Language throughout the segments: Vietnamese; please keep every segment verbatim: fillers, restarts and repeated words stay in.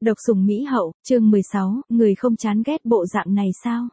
Độc sủng Mỹ hậu, chương mười sáu, người không chán ghét bộ dạng này sao?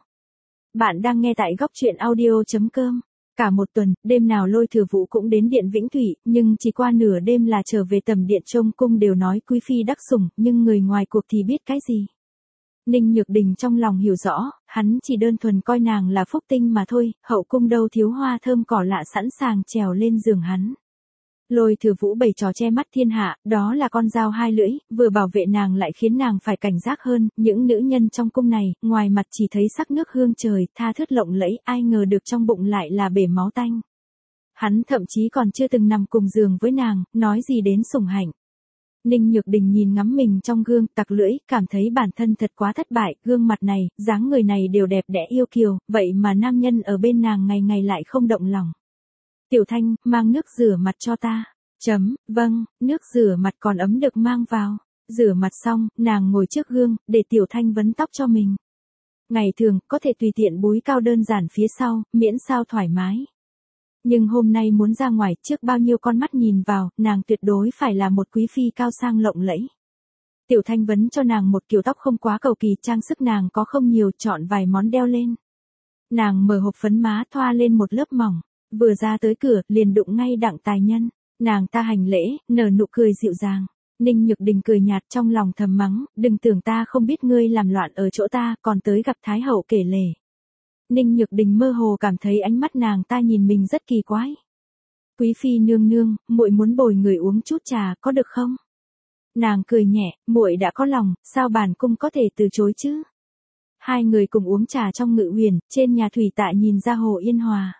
Bạn đang nghe tại góc truyện audio chấm com. Cả một tuần, đêm nào Lôi Thừa Vũ cũng đến điện Vĩnh Thủy, nhưng chỉ qua nửa đêm là trở về tầm điện trông cung đều nói quý phi đắc sủng, nhưng người ngoài cuộc thì biết cái gì? Ninh Nhược Đình trong lòng hiểu rõ, hắn chỉ đơn thuần coi nàng là phúc tinh mà thôi, hậu cung đâu thiếu hoa thơm cỏ lạ sẵn sàng trèo lên giường hắn. Lôi Thừa Vũ bày trò che mắt thiên hạ, đó là con dao hai lưỡi, vừa bảo vệ nàng lại khiến nàng phải cảnh giác hơn, những nữ nhân trong cung này, ngoài mặt chỉ thấy sắc nước hương trời, tha thướt lộng lẫy, ai ngờ được trong bụng lại là bể máu tanh. Hắn thậm chí còn chưa từng nằm cùng giường với nàng, nói gì đến sủng hạnh. Ninh Nhược Đình nhìn ngắm mình trong gương, tặc lưỡi, cảm thấy bản thân thật quá thất bại, gương mặt này, dáng người này đều đẹp đẽ yêu kiều, vậy mà nam nhân ở bên nàng ngày ngày lại không động lòng. Tiểu Thanh, mang nước rửa mặt cho ta. Chấm, vâng, nước rửa mặt còn ấm được mang vào. Rửa mặt xong, nàng ngồi trước gương, để Tiểu Thanh vấn tóc cho mình. Ngày thường, có thể tùy tiện búi cao đơn giản phía sau, miễn sao thoải mái. Nhưng hôm nay muốn ra ngoài, trước bao nhiêu con mắt nhìn vào, nàng tuyệt đối phải là một quý phi cao sang lộng lẫy. Tiểu Thanh vấn cho nàng một kiểu tóc không quá cầu kỳ, trang sức nàng có không nhiều, chọn vài món đeo lên. Nàng mở hộp phấn má thoa lên một lớp mỏng. Vừa ra tới cửa, liền đụng ngay Đặng Tài Nhân. Nàng ta hành lễ, nở nụ cười dịu dàng. Ninh Nhược Đình cười nhạt trong lòng thầm mắng, đừng tưởng ta không biết ngươi làm loạn ở chỗ ta, còn tới gặp Thái Hậu kể lể. Ninh Nhược Đình mơ hồ cảm thấy ánh mắt nàng ta nhìn mình rất kỳ quái. Quý phi nương nương, muội muốn bồi người uống chút trà, có được không? Nàng cười nhẹ, muội đã có lòng, sao bản cung có thể từ chối chứ? Hai người cùng uống trà trong ngự huyền, trên nhà thủy tạ nhìn ra hồ Yên Hòa.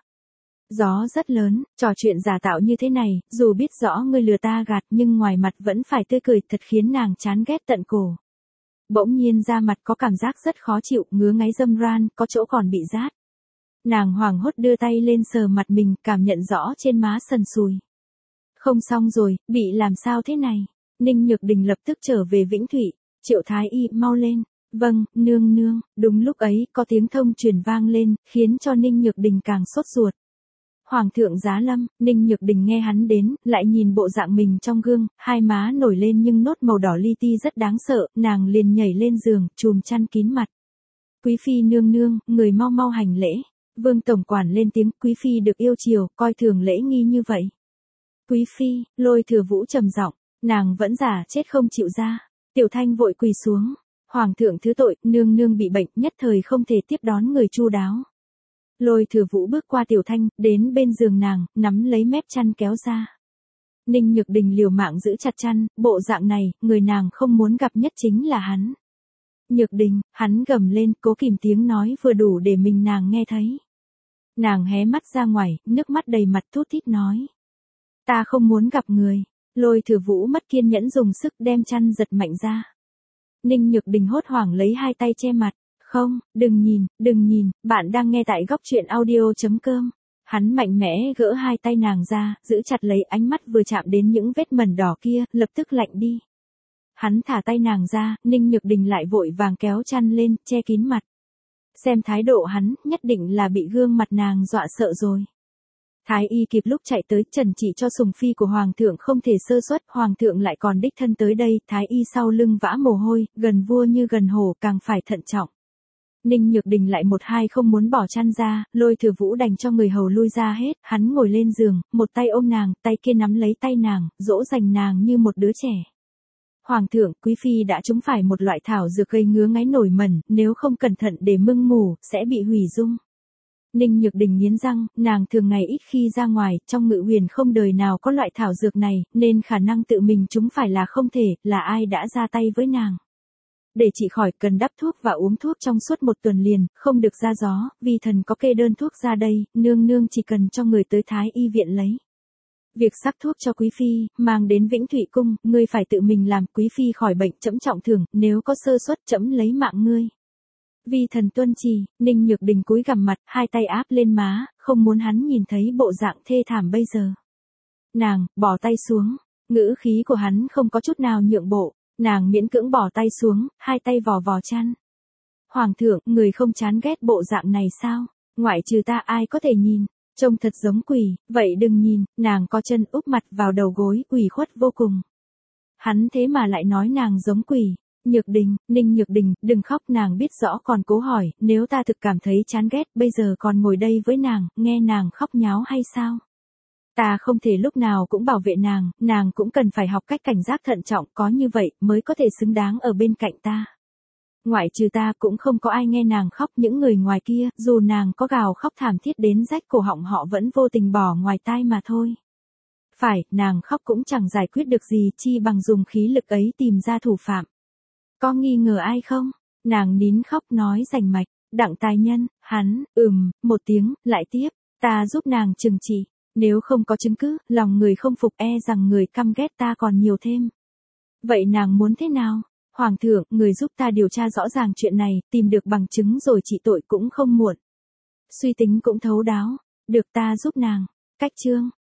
Gió rất lớn, trò chuyện giả tạo như thế này, dù biết rõ ngươi lừa ta gạt nhưng ngoài mặt vẫn phải tươi cười, thật khiến nàng chán ghét tận cổ. Bỗng nhiên da mặt có cảm giác rất khó chịu, ngứa ngáy râm ran, có chỗ còn bị rát. Nàng hoảng hốt đưa tay lên sờ mặt mình, cảm nhận rõ trên má sần sùi. Không xong rồi, bị làm sao thế này? Ninh Nhược Đình lập tức trở về Vĩnh Thủy. Triệu Thái Y, mau lên. Vâng, nương nương. Đúng lúc ấy, có tiếng thông truyền vang lên, khiến cho Ninh Nhược Đình càng sốt ruột. Hoàng thượng giá lâm, Ninh Nhược Đình nghe hắn đến, lại nhìn bộ dạng mình trong gương, hai má nổi lên nhưng nốt màu đỏ li ti rất đáng sợ, nàng liền nhảy lên giường, chùm chăn kín mặt. Quý phi nương nương, người mau mau hành lễ. Vương tổng quản lên tiếng, quý phi được yêu chiều, coi thường lễ nghi như vậy. Quý phi, Lôi Thừa Vũ trầm giọng, nàng vẫn giả chết không chịu ra. Tiểu Thanh vội quỳ xuống. Hoàng thượng thứ tội, nương nương bị bệnh, nhất thời không thể tiếp đón người chu đáo. Lôi Thừa Vũ bước qua Tiểu Thanh, đến bên giường nàng, nắm lấy mép chăn kéo ra. Ninh Nhược Đình liều mạng giữ chặt chăn, bộ dạng này, người nàng không muốn gặp nhất chính là hắn. Nhược Đình, hắn gầm lên, cố kìm tiếng nói vừa đủ để mình nàng nghe thấy. Nàng hé mắt ra ngoài, nước mắt đầy mặt thút thít nói. Ta không muốn gặp người. Lôi Thừa Vũ mất kiên nhẫn dùng sức đem chăn giật mạnh ra. Ninh Nhược Đình hốt hoảng lấy hai tay che mặt. Không, đừng nhìn, đừng nhìn, bạn đang nghe tại góc truyện audio chấm com. Hắn mạnh mẽ gỡ hai tay nàng ra, giữ chặt lấy, ánh mắt vừa chạm đến những vết mẩn đỏ kia, lập tức lạnh đi. Hắn thả tay nàng ra, Ninh Nhược Đình lại vội vàng kéo chăn lên, che kín mặt. Xem thái độ hắn, nhất định là bị gương mặt nàng dọa sợ rồi. Thái y kịp lúc chạy tới, trần chỉ cho sùng phi của hoàng thượng không thể sơ suất, hoàng thượng lại còn đích thân tới đây, thái y sau lưng vã mồ hôi, gần vua như gần hổ, càng phải thận trọng. Ninh Nhược Đình lại một hai không muốn bỏ chăn ra, Lôi Thừa Vũ đành cho người hầu lui ra hết, hắn ngồi lên giường, một tay ôm nàng, tay kia nắm lấy tay nàng, dỗ dành nàng như một đứa trẻ. Hoàng thượng, quý phi đã trúng phải một loại thảo dược gây ngứa ngáy nổi mẩn, nếu không cẩn thận để mưng mủ, sẽ bị hủy dung. Ninh Nhược Đình nghiến răng, nàng thường ngày ít khi ra ngoài, trong ngự huyền không đời nào có loại thảo dược này, nên khả năng tự mình trúng phải là không thể, là ai đã ra tay với nàng. Để trị khỏi cần đắp thuốc và uống thuốc trong suốt một tuần liền, không được ra gió, vì thần có kê đơn thuốc ra đây, nương nương chỉ cần cho người tới Thái y viện lấy. Việc sắc thuốc cho quý phi, mang đến Vĩnh Thủy cung, ngươi phải tự mình làm, quý phi khỏi bệnh trẫm trọng thưởng, nếu có sơ suất trẫm lấy mạng ngươi. Vì thần tuân trì, Ninh Nhược Đình cúi gằm mặt, hai tay áp lên má, không muốn hắn nhìn thấy bộ dạng thê thảm bây giờ. Nàng, bỏ tay xuống, ngữ khí của hắn không có chút nào nhượng bộ. Nàng miễn cưỡng bỏ tay xuống, hai tay vò vò chăn. Hoàng thượng, người không chán ghét bộ dạng này sao? Ngoại trừ ta ai có thể nhìn, trông thật giống quỷ, vậy đừng nhìn, nàng có chân úp mặt vào đầu gối, ủy khuất vô cùng. Hắn thế mà lại nói nàng giống quỷ, Nhược Đình, Ninh Nhược Đình, đừng khóc, nàng biết rõ còn cố hỏi, nếu ta thực cảm thấy chán ghét, bây giờ còn ngồi đây với nàng, nghe nàng khóc nháo hay sao? Ta không thể lúc nào cũng bảo vệ nàng, nàng cũng cần phải học cách cảnh giác thận trọng, có như vậy mới có thể xứng đáng ở bên cạnh ta. Ngoại trừ ta cũng không có ai nghe nàng khóc, những người ngoài kia, dù nàng có gào khóc thảm thiết đến rách cổ họng họ vẫn vô tình bỏ ngoài tai mà thôi. Phải, nàng khóc cũng chẳng giải quyết được gì, chi bằng dùng khí lực ấy tìm ra thủ phạm. Có nghi ngờ ai không? Nàng nín khóc nói rành mạch, Đặng Tài Nhân, hắn, ừm, một tiếng, lại tiếp, ta giúp nàng trừng trị, nếu không có chứng cứ, lòng người không phục e rằng người căm ghét ta còn nhiều thêm. Vậy nàng muốn thế nào? Hoàng thượng, người giúp ta điều tra rõ ràng chuyện này, tìm được bằng chứng rồi trị tội cũng không muộn. Suy tính cũng thấu đáo, được ta giúp nàng. Cách chương